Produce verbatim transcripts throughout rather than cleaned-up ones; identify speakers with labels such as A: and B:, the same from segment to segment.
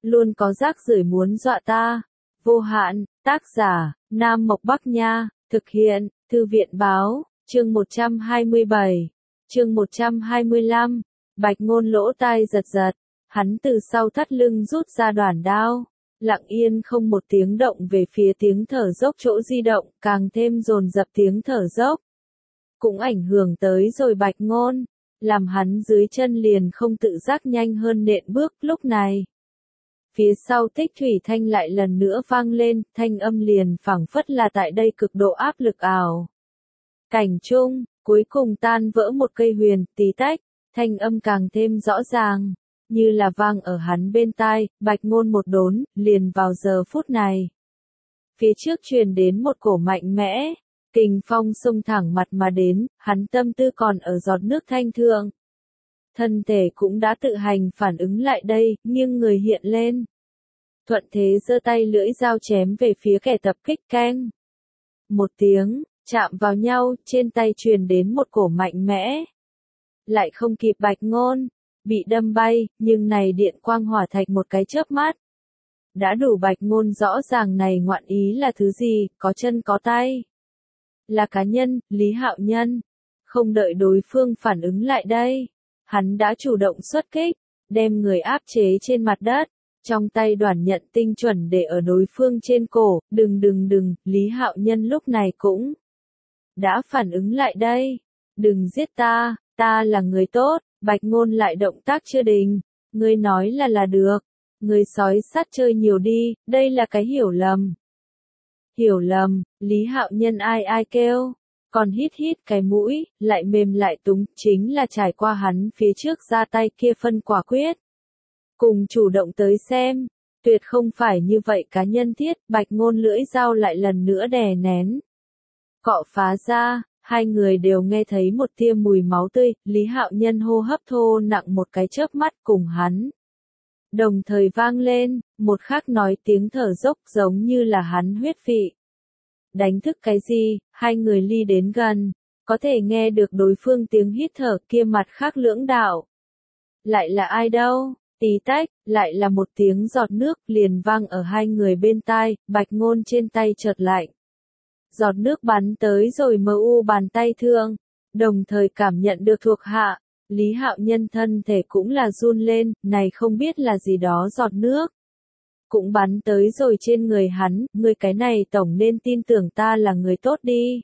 A: luôn có rác rưởi muốn dọa ta. Vô hạn, tác giả, Nam Mộc Bắc Nha, thực hiện, Thư viện Báo, chương một trăm hai mươi bảy, chương một trăm hai mươi lăm, Bạch Ngôn lỗ tai giật giật, hắn từ sau thắt lưng rút ra đoản đao, lặng yên không một tiếng động về phía tiếng thở dốc chỗ di động, càng thêm dồn dập tiếng thở dốc. Cũng ảnh hưởng tới rồi Bạch Ngôn, làm hắn dưới chân liền không tự giác nhanh hơn nện bước lúc này. Phía sau Tích Thủy Thanh lại lần nữa vang lên, thanh âm liền phảng phất là tại đây cực độ áp lực ảo. Cảnh trung, cuối cùng tan vỡ một cây huyền, tí tách, thanh âm càng thêm rõ ràng, như là vang ở hắn bên tai, Bạch Ngôn một đốn, liền vào giờ phút này. Phía trước truyền đến một cổ mạnh mẽ, kình phong xông thẳng mặt mà đến, hắn tâm tư còn ở giọt nước thanh thượng. Thân thể cũng đã tự hành phản ứng lại đây, nhưng người hiện lên. Thuận thế giơ tay lưỡi dao chém về phía kẻ tập kích keng. Một tiếng, chạm vào nhau, trên tay truyền đến một cổ mạnh mẽ. Lại không kịp Bạch Ngôn, bị đâm bay, nhưng này điện quang hỏa thạch một cái chớp mắt. Đã đủ Bạch Ngôn rõ ràng này ngoạn ý là thứ gì, có chân có tay. Là cá nhân, Lý Hạo Nhân. Không đợi đối phương phản ứng lại đây. Hắn đã chủ động xuất kích, đem người áp chế trên mặt đất, trong tay đoản nhận tinh chuẩn để ở đối phương trên cổ, đừng đừng đừng, Lý Hạo Nhân lúc này cũng đã phản ứng lại đây, đừng giết ta, ta là người tốt, Bạch Ngôn lại động tác chưa đình, ngươi nói là là được, ngươi sói sát chơi nhiều đi, đây là cái hiểu lầm. Hiểu lầm, Lý Hạo Nhân ai ai kêu. Còn hít hít cái mũi, lại mềm lại túng, chính là trải qua hắn phía trước ra tay kia phân quả quyết. Cùng chủ động tới xem, tuyệt không phải như vậy cá nhân thiết, Bạch Ngôn lưỡi dao lại lần nữa đè nén. Cọ phá ra, hai người đều nghe thấy một tia mùi máu tươi, Lý Hạo Nhân hô hấp thô nặng một cái chớp mắt cùng hắn. Đồng thời vang lên, một khắc nói tiếng thở dốc giống như là hắn huyết vị. Đánh thức cái gì, hai người ly đến gần, có thể nghe được đối phương tiếng hít thở kia mặt khác lưỡng đạo. Lại là ai đâu, tí tách, lại là một tiếng giọt nước liền vang ở hai người bên tai, Bạch Ngôn trên tay chợt lạnh. Giọt nước bắn tới rồi mờ u bàn tay thương, đồng thời cảm nhận được thuộc hạ, Lý Hạo Nhân thân thể cũng là run lên, này không biết là gì đó giọt nước. Cũng bắn tới rồi trên người hắn, người cái này tổng nên tin tưởng ta là người tốt đi.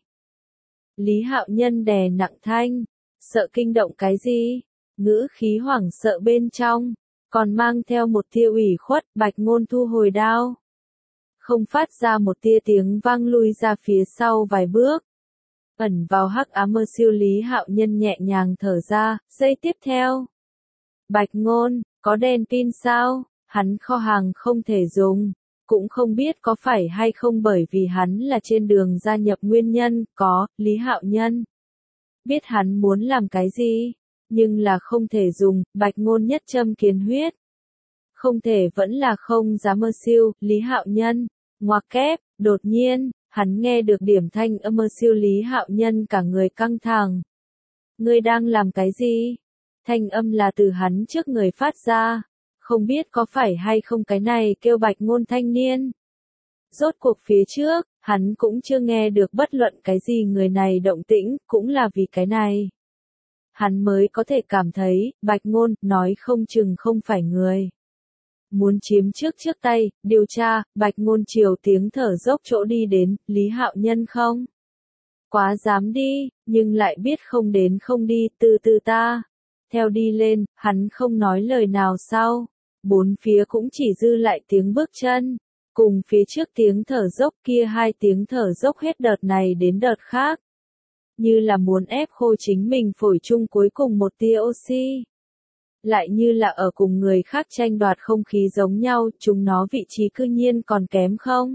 A: Lý Hạo Nhân đè nặng thanh, sợ kinh động cái gì, ngữ khí hoảng sợ bên trong, còn mang theo một tia ủy khuất, Bạch Ngôn thu hồi đao. Không phát ra một tia tiếng vang lui ra phía sau vài bước. Ẩn vào hắc ám mơ siêu Lý Hạo Nhân nhẹ nhàng thở ra, giây tiếp theo. Bạch Ngôn, có đèn pin sao? Hắn kho hàng không thể dùng, cũng không biết có phải hay không bởi vì hắn là trên đường gia nhập nguyên nhân, có, Lý Hạo Nhân. Biết hắn muốn làm cái gì, nhưng là không thể dùng, Bạch Ngôn nhất châm kiến huyết. Không thể vẫn là không dám mơ siêu, Lý Hạo Nhân, ngoặc kép, đột nhiên, hắn nghe được điểm thanh âm mơ siêu Lý Hạo Nhân cả người căng thẳng. Ngươi đang làm cái gì? Thanh âm là từ hắn trước người phát ra. Không biết có phải hay không cái này kêu Bạch Ngôn thanh niên. Rốt cuộc phía trước, hắn cũng chưa nghe được bất luận cái gì người này động tĩnh, cũng là vì cái này. Hắn mới có thể cảm thấy, Bạch Ngôn, nói không chừng không phải người. Muốn chiếm trước trước tay, điều tra, Bạch Ngôn chiều tiếng thở dốc chỗ đi đến, Lý Hạo Nhân không? Quá dám đi, nhưng lại biết không đến không đi, từ từ ta. Theo đi lên, hắn không nói lời nào sau. Bốn phía cũng chỉ dư lại tiếng bước chân, cùng phía trước tiếng thở dốc kia hai tiếng thở dốc hết đợt này đến đợt khác. Như là muốn ép khô chính mình phổi chung cuối cùng một tia oxy. Lại như là ở cùng người khác tranh đoạt không khí giống nhau, chúng nó vị trí cư nhiên còn kém không?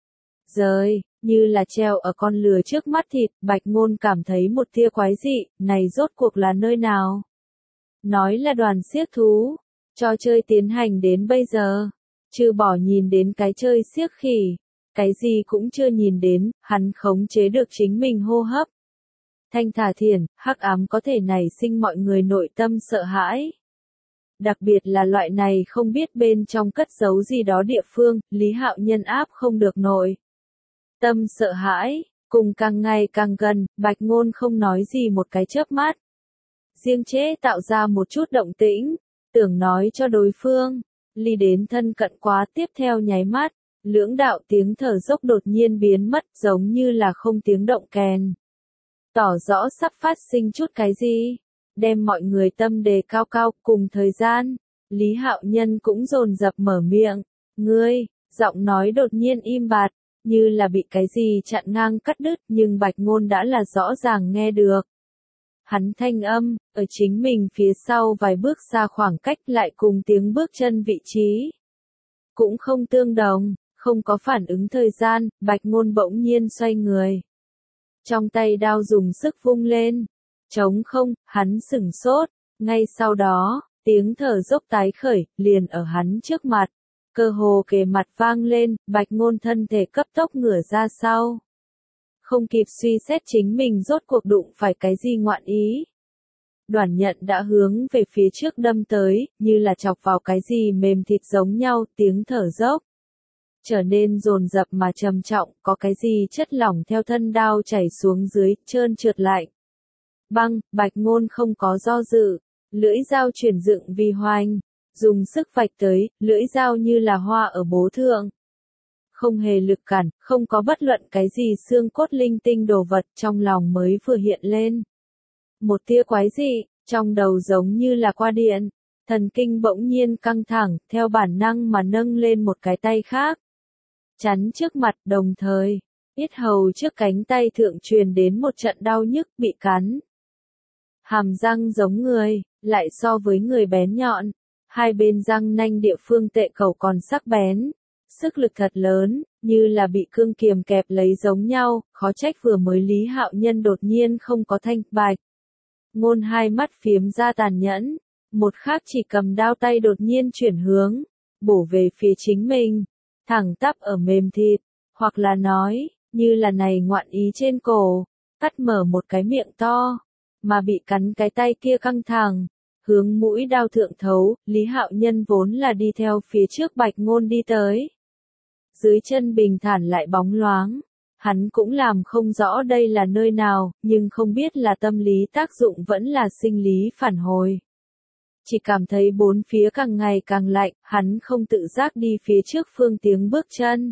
A: Rời, như là treo ở con lừa trước mắt thịt, Bạch Ngôn cảm thấy một tia quái dị, này rốt cuộc là nơi nào? Nói là đoàn xiếc thú. Trò chơi tiến hành đến bây giờ, trừ bỏ nhìn đến cái chơi xiếc khỉ, cái gì cũng chưa nhìn đến, hắn khống chế được chính mình hô hấp. Thanh thả thiền, hắc ám có thể nảy sinh mọi người nội tâm sợ hãi. Đặc biệt là loại này không biết bên trong cất giấu gì đó địa phương, Lý Hạo Nhân áp không được nổi. Tâm sợ hãi, cùng càng ngày càng gần, Bạch Ngôn không nói gì một cái chớp mắt. Riêng chế tạo ra một chút động tĩnh, tưởng nói cho đối phương, ly đến thân cận quá, tiếp theo nháy mắt, lưỡng đạo tiếng thở dốc đột nhiên biến mất giống như là không tiếng động kèn. Tỏ rõ sắp phát sinh chút cái gì, đem mọi người tâm đề cao cao. Cùng thời gian, Lý Hạo Nhân cũng dồn dập mở miệng, ngươi, giọng nói đột nhiên im bặt, như là bị cái gì chặn ngang cắt đứt, nhưng Bạch Ngôn đã là rõ ràng nghe được. Hắn thanh âm, ở chính mình phía sau vài bước xa khoảng cách lại cùng tiếng bước chân vị trí. Cũng không tương đồng, không có phản ứng thời gian, Bạch Ngôn bỗng nhiên xoay người. Trong tay đao dùng sức vung lên. Trống không, hắn sửng sốt. Ngay sau đó, tiếng thở dốc tái khởi, liền ở hắn trước mặt. Cơ hồ kề mặt vang lên, Bạch Ngôn thân thể cấp tốc ngửa ra sau. Không kịp suy xét chính mình rốt cuộc đụng phải cái gì ngoạn ý. Đoản nhận đã hướng về phía trước đâm tới, như là chọc vào cái gì mềm thịt giống nhau, tiếng thở dốc trở nên dồn dập mà trầm trọng, có cái gì chất lỏng theo thân đao chảy xuống dưới, trơn trượt lạnh. Băng, Bạch Ngôn không có do dự, lưỡi dao chuyển dựng vì hoành, dùng sức vạch tới, lưỡi dao như là hoa ở bố thượng. Không hề lực cản, không có bất luận cái gì xương cốt linh tinh đồ vật, trong lòng mới vừa hiện lên. Một tia quái dị, trong đầu giống như là qua điện, thần kinh bỗng nhiên căng thẳng, theo bản năng mà nâng lên một cái tay khác. Chắn trước mặt, đồng thời, yết hầu trước cánh tay thượng truyền đến một trận đau nhức, bị cắn. Hàm răng giống người, lại so với người bén nhọn, hai bên răng nanh địa phương tệ cầu còn sắc bén. Sức lực thật lớn, như là bị cương kiềm kẹp lấy giống nhau, khó trách vừa mới Lý Hạo Nhân đột nhiên không có thanh. Bạch Ngôn hai mắt phiếm ra tàn nhẫn, một khác chỉ cầm đao tay đột nhiên chuyển hướng, bổ về phía chính mình, thẳng tắp ở mềm thịt, hoặc là nói, như là này ngoạn ý trên cổ, cắt mở một cái miệng to, mà bị cắn cái tay kia căng thẳng, hướng mũi đao thượng thấu. Lý Hạo Nhân vốn là đi theo phía trước Bạch Ngôn đi tới. Dưới chân bình thản lại bóng loáng, hắn cũng làm không rõ đây là nơi nào, nhưng không biết là tâm lý tác dụng vẫn là sinh lý phản hồi. Chỉ cảm thấy bốn phía càng ngày càng lạnh, hắn không tự giác đi phía trước phương tiếng bước chân.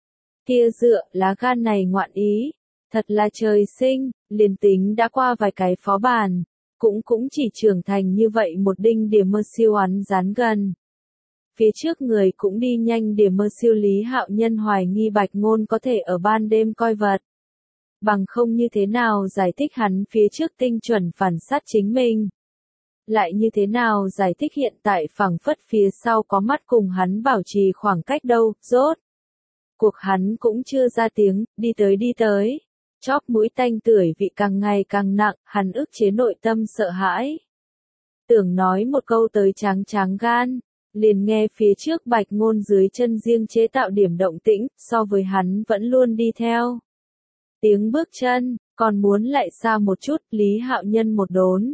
A: Kia dựa, lá gan này ngoạn ý, thật là trời sinh, liền tính đã qua vài cái phó bản, cũng cũng chỉ trưởng thành như vậy một đinh điểm mơ siêu án dán gần. Phía trước người cũng đi nhanh điểm mơ siêu Lý Hạo Nhân hoài nghi Bạch Ngôn có thể ở ban đêm coi vật. Bằng không như thế nào giải thích hắn phía trước tinh chuẩn phản sát chính mình. Lại như thế nào giải thích hiện tại phảng phất phía sau có mắt cùng hắn bảo trì khoảng cách đâu, rốt. Cuộc hắn cũng chưa ra tiếng, đi tới đi tới. Chóp mũi tanh tưởi vị càng ngày càng nặng, hắn ức chế nội tâm sợ hãi. Tưởng nói một câu tới tráng tráng gan, liền nghe phía trước Bạch Ngôn dưới chân riêng chế tạo điểm động tĩnh, so với hắn vẫn luôn đi theo. Tiếng bước chân, còn muốn lại xa một chút, Lý Hạo Nhân một đốn.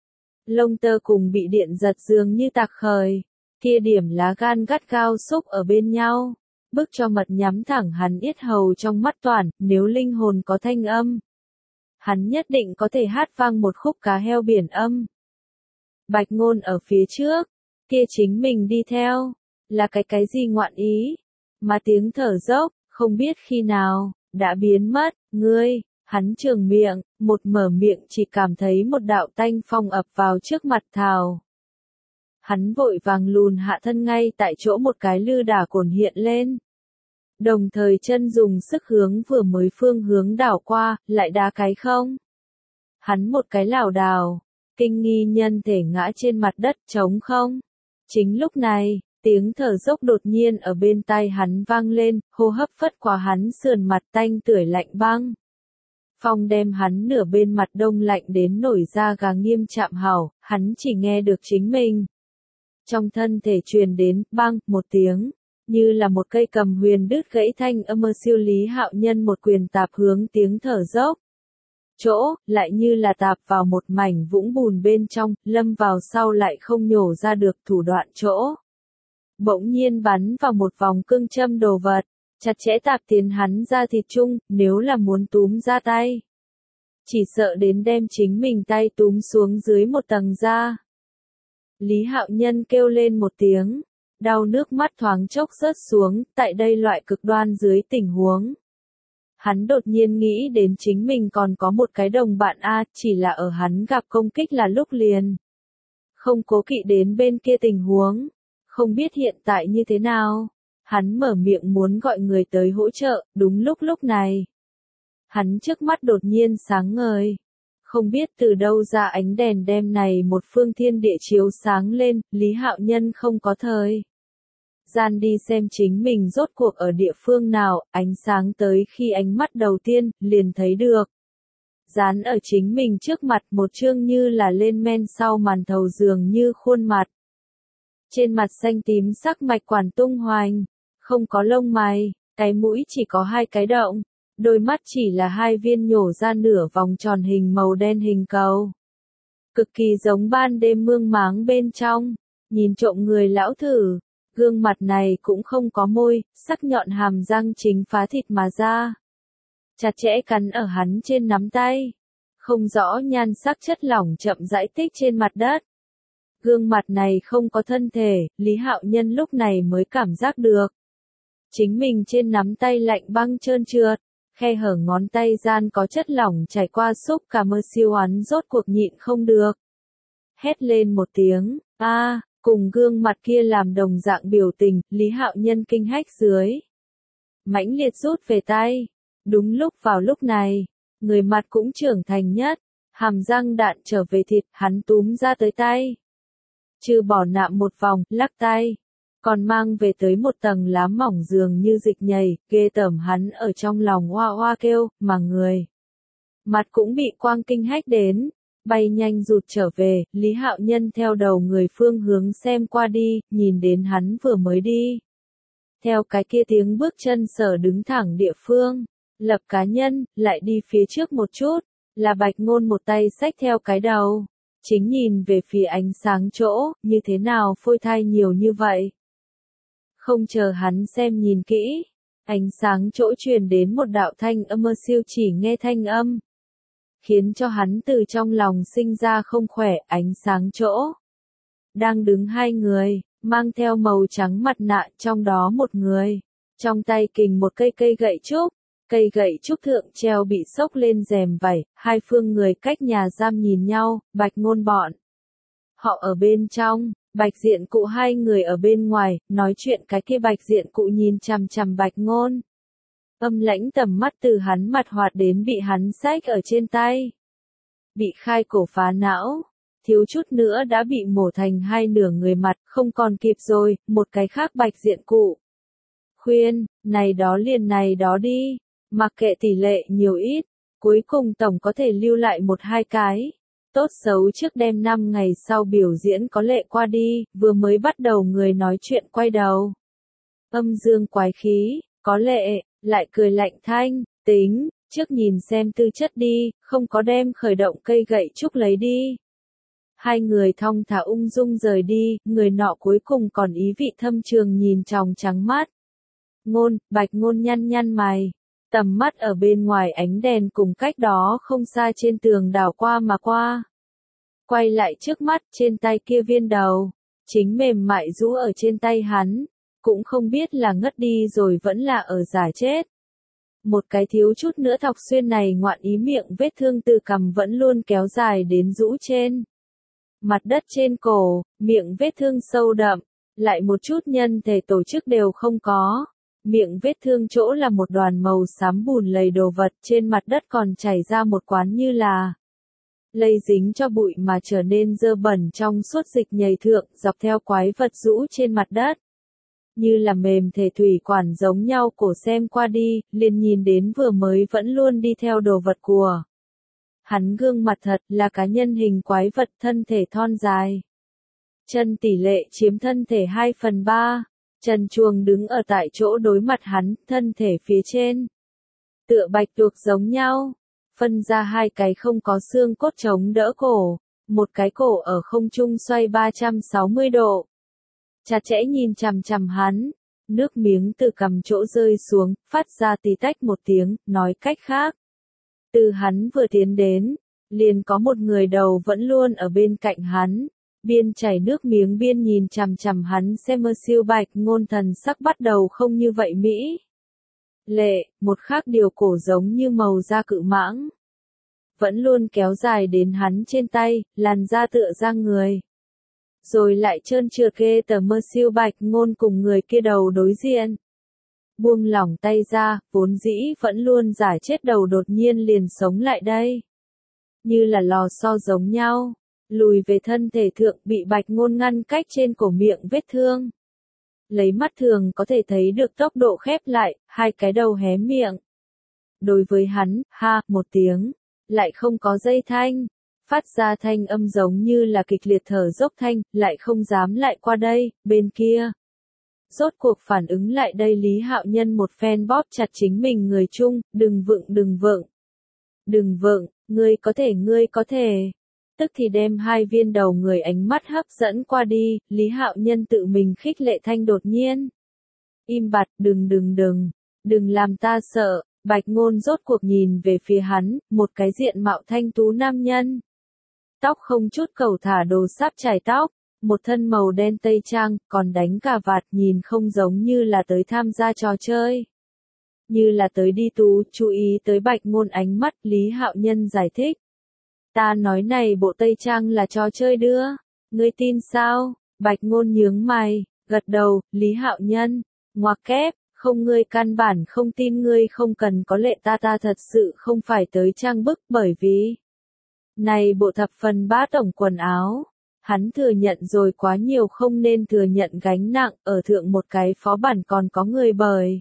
A: Lông tơ cùng bị điện giật dường như tạc khởi, kia điểm lá gan gắt gao xúc ở bên nhau. Bức cho mật nhắm thẳng hắn yết hầu trong mắt toàn, nếu linh hồn có thanh âm. Hắn nhất định có thể hát vang một khúc cá heo biển âm. Bạch Ngôn ở phía trước, kia chính mình đi theo, là cái cái gì ngoạn ý, mà tiếng thở dốc, không biết khi nào, đã biến mất, ngươi, hắn trường miệng, một mở miệng chỉ cảm thấy một đạo tanh phong ập vào trước mặt thảo. Hắn vội vàng lùn hạ thân ngay tại chỗ một cái lư đả cồn hiện lên. Đồng thời chân dùng sức hướng vừa mới phương hướng đảo qua, lại đá cái không. Hắn một cái lảo đảo, kinh nghi nhân thể ngã trên mặt đất trống không. Chính lúc này, tiếng thở dốc đột nhiên ở bên tai hắn vang lên, hô hấp phất qua hắn sườn mặt tanh tưởi lạnh băng. Phong đem hắn nửa bên mặt đông lạnh đến nổi da gà nghiêm chạm hảo, hắn chỉ nghe được chính mình. Trong thân thể truyền đến, băng, một tiếng, như là một cây cầm huyền đứt gãy thanh âm mơ siêu Lý Hạo Nhân một quyền tạp hướng tiếng thở dốc. chỗ, lại như là tạp vào một mảnh vũng bùn bên trong, lâm vào sau lại không nhổ ra được thủ đoạn chỗ. Bỗng nhiên bắn vào một vòng cương châm đồ vật, chặt chẽ tạp tiến hắn ra thịt chung, nếu là muốn túm ra tay. Chỉ sợ đến đem chính mình tay túm xuống dưới một tầng da. Lý Hạo Nhân kêu lên một tiếng, đau nước mắt thoáng chốc rớt xuống, tại đây loại cực đoan dưới tình huống. Hắn đột nhiên nghĩ đến chính mình còn có một cái đồng bạn A, chỉ là ở hắn gặp công kích là lúc liền. Không cố kỵ đến bên kia tình huống, không biết hiện tại như thế nào. Hắn mở miệng muốn gọi người tới hỗ trợ, đúng lúc lúc này. Hắn trước mắt đột nhiên sáng ngời. Không biết từ đâu ra ánh đèn đem này một phương thiên địa chiếu sáng lên, Lý Hạo Nhân không có thời gian đi xem chính mình rốt cuộc ở địa phương nào, ánh sáng tới khi ánh mắt đầu tiên, liền thấy được. Dán ở chính mình trước mặt một chương như là lên men sau màn thầu dường như khuôn mặt. Trên mặt xanh tím sắc mạch quản tung hoành, không có lông mày, cái mũi chỉ có hai cái động, đôi mắt chỉ là hai viên nhổ ra nửa vòng tròn hình màu đen hình cầu. Cực kỳ giống ban đêm mương máng bên trong, nhìn trộm người lão thử. Gương mặt này cũng không có môi, sắc nhọn hàm răng chính phá thịt mà ra. Chặt chẽ cắn ở hắn trên nắm tay. Không rõ nhan sắc chất lỏng chậm rãi tích trên mặt đất. Gương mặt này không có thân thể, Lý Hạo Nhân lúc này mới cảm giác được. Chính mình trên nắm tay lạnh băng trơn trượt, khe hở ngón tay gian có chất lỏng chảy qua xúc cả mơ siêu hắn rốt cuộc nhịn không được. Hét lên một tiếng, a. Cùng gương mặt kia làm đồng dạng biểu tình, Lý Hạo Nhân kinh hách dưới. Mãnh liệt rút về tay. Đúng lúc vào lúc này, người mặt cũng trưởng thành nhất, hàm răng đạn trở về thịt, hắn túm ra tới tay. Trừ bỏ nạm một vòng, lắc tay. Còn mang về tới một tầng lá mỏng dường như dịch nhầy, ghê tởm hắn ở trong lòng hoa hoa kêu, mà người. Mặt cũng bị quang kinh hách đến. Bay nhanh rụt trở về, Lý Hạo Nhân theo đầu người phương hướng xem qua đi, nhìn đến hắn vừa mới đi. Theo cái kia tiếng bước chân sở đứng thẳng địa phương, lập cá nhân, lại đi phía trước một chút, là Bạch Ngôn một tay xách theo cái đầu. Chính nhìn về phía ánh sáng chỗ, như thế nào phôi thai nhiều như vậy. Không chờ hắn xem nhìn kỹ, ánh sáng chỗ truyền đến một đạo thanh âm mơ siêu chỉ nghe thanh âm. Khiến cho hắn từ trong lòng sinh ra không khỏe, ánh sáng chỗ. Đang đứng hai người, mang theo màu trắng mặt nạ, trong đó một người, trong tay kình một cây cây gậy trúc, cây gậy trúc thượng treo bị xốc lên rèm vảy, hai phương người cách nhà giam nhìn nhau, Bạch Ngôn bọn. Họ ở bên trong, Bạch Diện Cụ hai người ở bên ngoài, nói chuyện cái kia Bạch Diện Cụ nhìn chằm chằm Bạch Ngôn. Âm lãnh tầm mắt từ hắn mặt hoạt đến bị hắn xách ở trên tay. Bị khai cổ phá não, thiếu chút nữa đã bị mổ thành hai nửa người mặt, không còn kịp rồi, một cái khác Bạch Diện Cụ. Khuyên, này đó liền này đó đi, mặc kệ tỷ lệ nhiều ít, cuối cùng tổng có thể lưu lại một hai cái. Tốt xấu trước đêm năm ngày sau biểu diễn có lệ qua đi, vừa mới bắt đầu người nói chuyện quay đầu. Âm dương quái khí, có lệ. Lại cười lạnh thanh, tính, trước nhìn xem tư chất đi, không có đem khởi động cây gậy trúc lấy đi. Hai người thong thả ung dung rời đi, người nọ cuối cùng còn ý vị thâm trường nhìn tròng trắng mắt. Ngôn, Bạch Ngôn nhăn nhăn mày, tầm mắt ở bên ngoài ánh đèn cùng cách đó không xa trên tường đảo qua mà qua. Quay lại trước mắt trên tay kia viên đầu, chính mềm mại rũ ở trên tay hắn. Cũng không biết là ngất đi rồi vẫn là ở giả chết. Một cái thiếu chút nữa thọc xuyên này ngoạn ý miệng vết thương từ cằm vẫn luôn kéo dài đến rũ trên. Mặt đất trên cổ, miệng vết thương sâu đậm, lại một chút nhân thể tổ chức đều không có. Miệng vết thương chỗ là một đoàn màu xám bùn lầy đồ vật, trên mặt đất còn chảy ra một quán như là lây dính cho bụi mà trở nên dơ bẩn trong suốt dịch nhầy thượng, dọc theo quái vật rũ trên mặt đất. Như là mềm thể thủy quản giống nhau cổ xem qua đi, liền nhìn đến vừa mới vẫn luôn đi theo đồ vật của. Hắn gương mặt thật là cá nhân hình quái vật thân thể thon dài. Chân tỷ lệ chiếm thân thể hai phần ba, Trần Chuồng đứng ở tại chỗ đối mặt hắn, thân thể phía trên. Tựa bạch tuộc giống nhau, phân ra hai cái không có xương cốt chống đỡ cổ, một cái cổ ở không trung xoay ba trăm sáu mươi độ. Chặt chẽ nhìn chằm chằm hắn, nước miếng từ cằm chỗ rơi xuống, phát ra tí tách một tiếng, nói cách khác. Từ hắn vừa tiến đến, liền có một người đầu vẫn luôn ở bên cạnh hắn, biên chảy nước miếng biên nhìn chằm chằm hắn xem mơ siêu Bạch Ngôn thần sắc bắt đầu không như vậy mỹ. Lệ, một khác điều cổ giống như màu da cự mãng. Vẫn luôn kéo dài đến hắn trên tay, làn da tựa da người. Rồi lại trơn trượt ghê tờ mơ siêu Bạch Ngôn cùng người kia đầu đối diện. Buông lỏng tay ra, vốn dĩ vẫn luôn giả chết đầu đột nhiên liền sống lại đây. Như là lò xo giống nhau, lùi về thân thể thượng bị Bạch Ngôn ngăn cách trên cổ miệng vết thương. Lấy mắt thường có thể thấy được tốc độ khép lại, hai cái đầu hé miệng. Đối với hắn, ha, một tiếng, lại không có dây thanh, phát ra thanh âm giống như là kịch liệt thở dốc thanh, lại không dám lại qua đây, bên kia. Rốt cuộc phản ứng lại đây Lý Hạo Nhân một phen bóp chặt chính mình người chung, đừng vựng đừng vựng. Đừng vựng, ngươi có thể ngươi có thể. Tức thì đem hai viên đầu người ánh mắt hấp dẫn qua đi, Lý Hạo Nhân tự mình khích lệ thanh đột nhiên. Im bặt, đừng đừng đừng, đừng làm ta sợ, Bạch Ngôn rốt cuộc nhìn về phía hắn, một cái diện mạo thanh tú nam nhân. Tóc không chút cầu thả đồ sáp chải tóc, một thân màu đen tây trang, còn đánh cà vạt nhìn không giống như là tới tham gia trò chơi. Như là tới đi tú, chú ý tới Bạch Ngôn ánh mắt, Lý Hạo Nhân giải thích. Ta nói này bộ tây trang là trò chơi đưa, ngươi tin sao? Bạch Ngôn nhướng mày, gật đầu, Lý Hạo Nhân, ngoặc kép, không ngươi căn bản không tin ngươi không cần có lệ ta ta thật sự không phải tới trang bức bởi vì. Này bộ thập phần bá tổng quần áo, hắn thừa nhận rồi quá nhiều không nên thừa nhận gánh nặng ở thượng một cái phó bản còn có người bởi.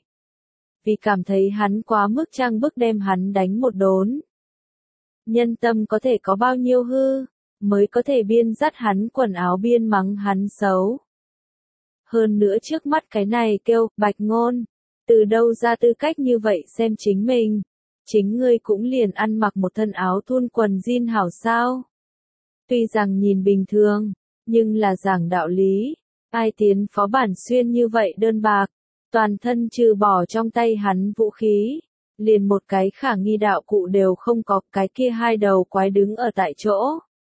A: Vì cảm thấy hắn quá mức trang bức đem hắn đánh một đốn. Nhân tâm có thể có bao nhiêu hư, mới có thể biên dắt hắn quần áo biên mắng hắn xấu. Hơn nữa trước mắt cái này kêu, Bạch Ngôn, từ đâu ra tư cách như vậy xem chính mình, chính ngươi cũng liền ăn mặc một thân áo thun quần jean hảo sao. Tuy rằng nhìn bình thường, nhưng là giảng đạo lý, ai tiến phó bản xuyên như vậy đơn bạc, toàn thân trừ bỏ trong tay hắn vũ khí. Liền một cái khả nghi đạo cụ đều không có, cái kia hai đầu quái đứng ở tại chỗ.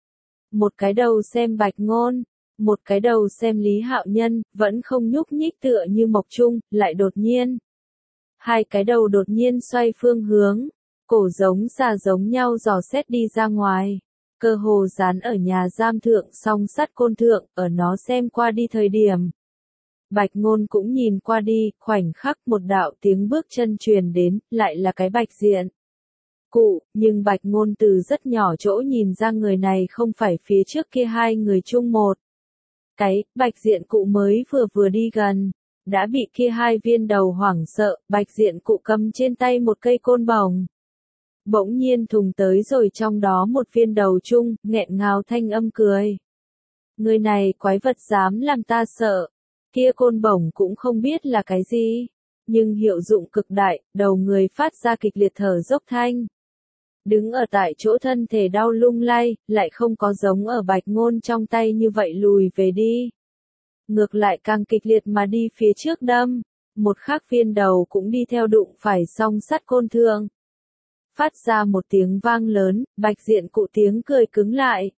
A: Một cái đầu xem Bạch Ngôn, một cái đầu xem Lý Hạo Nhân, vẫn không nhúc nhích tựa như mộc trung, lại đột nhiên. Hai cái đầu đột nhiên xoay phương hướng, cổ giống xà giống nhau dò xét đi ra ngoài. Cơ hồ dán ở nhà giam thượng song sắt côn thượng, ở nó xem qua đi thời điểm. Bạch Ngôn cũng nhìn qua đi, khoảnh khắc một đạo tiếng bước chân truyền đến, lại là cái Bạch Diện. Cụ, nhưng Bạch Ngôn từ rất nhỏ chỗ nhìn ra người này không phải phía trước kia hai người chung một. Cái, Bạch Diện cụ mới vừa vừa đi gần, đã bị kia hai viên đầu hoảng sợ, Bạch Diện cụ cầm trên tay một cây côn bổng. Bỗng nhiên thùng tới rồi trong đó một viên đầu chung, nghẹn ngào thanh âm cười. Người này quái vật dám làm ta sợ. Kia côn bổng cũng không biết là cái gì, nhưng hiệu dụng cực đại, đầu người phát ra kịch liệt thở dốc thanh. Đứng ở tại chỗ thân thể đau lung lay, lại không có giống ở Bạch Ngôn trong tay như vậy lùi về đi. Ngược lại càng kịch liệt mà đi phía trước đâm, một khắc viên đầu cũng đi theo đụng phải song sắt côn thượng. Phát ra một tiếng vang lớn, Bạch Diện cụ tiếng cười cứng lại.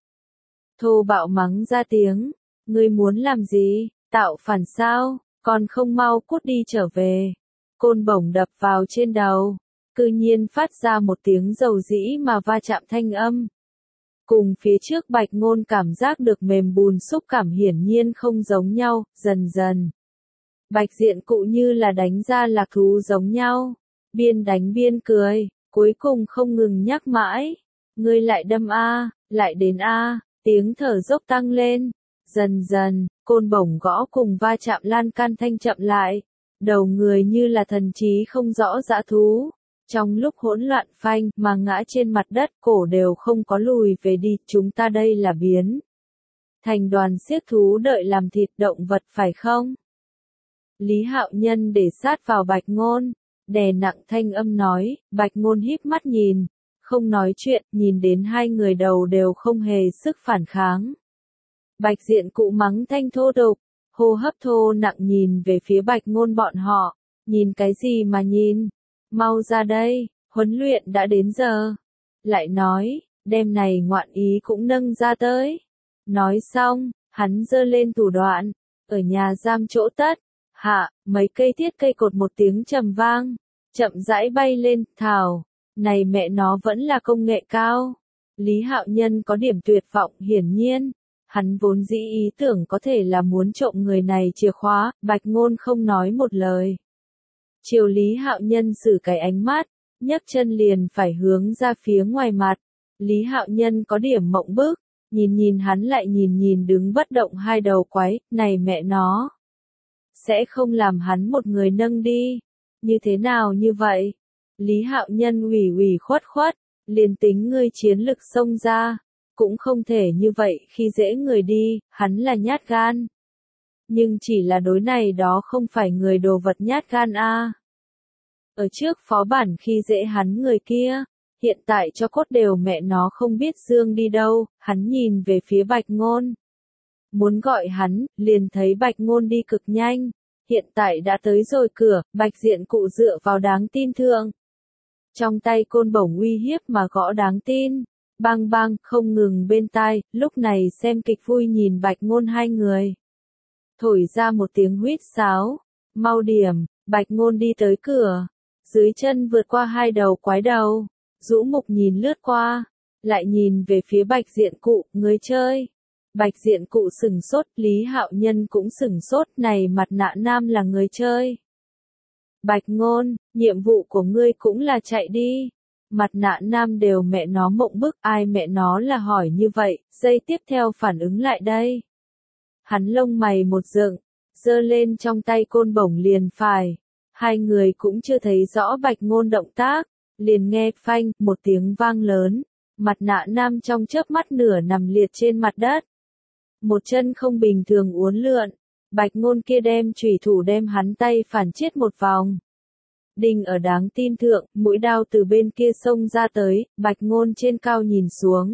A: Thô bạo mắng ra tiếng, ngươi muốn làm gì? Tạo phản sao, còn không mau cút đi trở về. Côn bổng đập vào trên đầu, cư nhiên phát ra một tiếng dầu dĩ mà va chạm thanh âm. Cùng phía trước Bạch Ngôn cảm giác được mềm bùn xúc cảm hiển nhiên không giống nhau, dần dần. Bạch Diện cụ như là đánh ra lạc thú giống nhau, biên đánh biên cười, cuối cùng không ngừng nhắc mãi. Ngươi lại đâm a, lại đến a, tiếng thở dốc tăng lên. Dần dần, côn bổng gõ cùng va chạm lan can thanh chậm lại, đầu người như là thần trí không rõ dã thú, trong lúc hỗn loạn phanh mà ngã trên mặt đất, cổ đều không có lùi về đi, chúng ta đây là biến thành đoàn xiếc thú đợi làm thịt động vật phải không? Lý Hạo Nhân để sát vào Bạch Ngôn, đè nặng thanh âm nói, Bạch Ngôn híp mắt nhìn, không nói chuyện, nhìn đến hai người đầu đều không hề sức phản kháng. Bạch Diện Cụ mắng thanh thô tục, hô hấp thô nặng nhìn về phía Bạch Ngôn bọn họ, nhìn cái gì mà nhìn, mau ra đây, huấn luyện đã đến giờ. Lại nói, đêm này ngoạn ý cũng nâng ra tới. Nói xong, hắn giơ lên thủ đoạn, ở nhà giam chỗ tất, hạ, mấy cây thiết cây cột một tiếng trầm vang, chậm rãi bay lên, thảo, này mẹ nó vẫn là công nghệ cao. Lý Hạo Nhân có điểm tuyệt vọng hiển nhiên, hắn vốn dĩ ý tưởng có thể là muốn trộm người này chìa khóa, Bạch Ngôn không nói một lời. Chiều Lý Hạo Nhân xử cái ánh mắt, nhấc chân liền phải hướng ra phía ngoài mặt. Lý Hạo Nhân có điểm mộng bức, nhìn nhìn hắn lại nhìn nhìn đứng bất động hai đầu quái, này mẹ nó. Sẽ không làm hắn một người nâng đi. Như thế nào như vậy? Lý Hạo Nhân ủy ủy khuất khuất, liền tính ngươi chiến lực xông ra, cũng không thể như vậy khi dễ người đi, hắn là nhát gan. Nhưng chỉ là đối này đó không phải người đồ vật nhát gan a. Ở trước phó bản khi dễ hắn người kia, hiện tại cho cốt đều mẹ nó không biết dương đi đâu, hắn nhìn về phía Bạch Ngôn. Muốn gọi hắn, liền thấy Bạch Ngôn đi cực nhanh, hiện tại đã tới rồi cửa, Bạch Diện Cụ dựa vào đáng tin thượng. Trong tay côn bổng uy hiếp mà gõ đáng tin, bang bang không ngừng bên tai, lúc này xem kịch vui nhìn Bạch Ngôn hai người. Thổi ra một tiếng huýt sáo, mau điểm, Bạch Ngôn đi tới cửa, dưới chân vượt qua hai đầu quái đầu, rũ mục nhìn lướt qua, lại nhìn về phía Bạch Diện Cụ, người chơi. Bạch Diện Cụ sửng sốt, Lý Hạo Nhân cũng sửng sốt, này mặt nạ nam là người chơi. Bạch Ngôn, nhiệm vụ của ngươi cũng là chạy đi. Mặt nạ nam đều mẹ nó mộng bức, ai mẹ nó là hỏi như vậy, giây tiếp theo phản ứng lại đây. Hắn lông mày một dựng, giơ lên trong tay côn bổng liền phải. Hai người cũng chưa thấy rõ Bạch Ngôn động tác, liền nghe phanh, một tiếng vang lớn, mặt nạ nam trong chớp mắt nửa nằm liệt trên mặt đất. Một chân không bình thường uốn lượn, Bạch Ngôn kia đem chủy thủ đem hắn tay phản chết một vòng. Đinh ở đáng tin thượng, mũi đao từ bên kia xông ra tới, Bạch Ngôn trên cao nhìn xuống.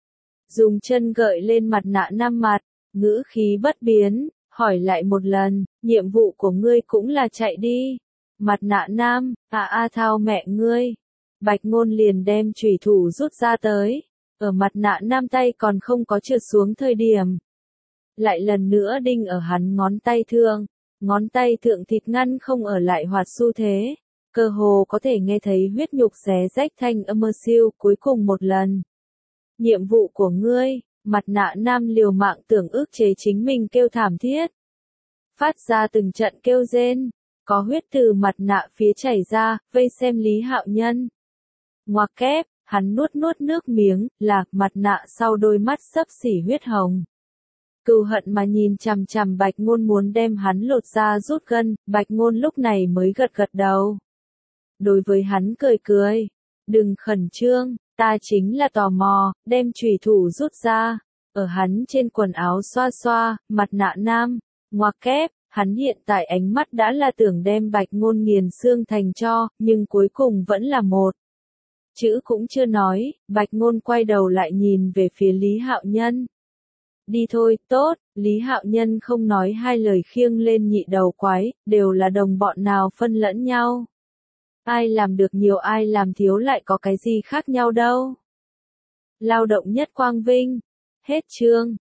A: Dùng chân gợi lên mặt nạ nam mặt, ngữ khí bất biến, hỏi lại một lần, nhiệm vụ của ngươi cũng là chạy đi. Mặt nạ nam, à a thao mẹ ngươi. Bạch Ngôn liền đem chủy thủ rút ra tới, ở mặt nạ nam tay còn không có trượt xuống thời điểm. Lại lần nữa đinh ở hắn ngón tay thượng, ngón tay thượng thịt ngăn không ở lại hoạt xu thế, cơ hồ có thể nghe thấy huyết nhục xé rách thanh âm mơ siêu cuối cùng một lần. Nhiệm vụ của ngươi, mặt nạ nam liều mạng tưởng ức chế chính mình kêu thảm thiết. Phát ra từng trận kêu rên, có huyết từ mặt nạ phía chảy ra, vây xem Lý Hạo Nhân. Ngoặc kép, hắn nuốt nuốt nước miếng, lạc mặt nạ sau đôi mắt xấp xỉ huyết hồng. Cừu hận mà nhìn chằm chằm Bạch Ngôn muốn đem hắn lột ra rút gân, Bạch Ngôn lúc này mới gật gật đầu. Đối với hắn cười cười, đừng khẩn trương, ta chính là tò mò, đem chủy thủ rút ra, ở hắn trên quần áo xoa xoa, mặt nạ nam, ngoặc kép, hắn hiện tại ánh mắt đã là tưởng đem Bạch Ngôn nghiền xương thành tro, nhưng cuối cùng vẫn là một. Chữ cũng chưa nói, Bạch Ngôn quay đầu lại nhìn về phía Lý Hạo Nhân. Đi thôi, tốt, Lý Hạo Nhân không nói hai lời khiêng lên nhị đầu quái, đều là đồng bọn nào phân lẫn nhau. Ai làm được nhiều ai làm thiếu lại có cái gì khác nhau đâu. Lao động nhất quang vinh. Hết chương.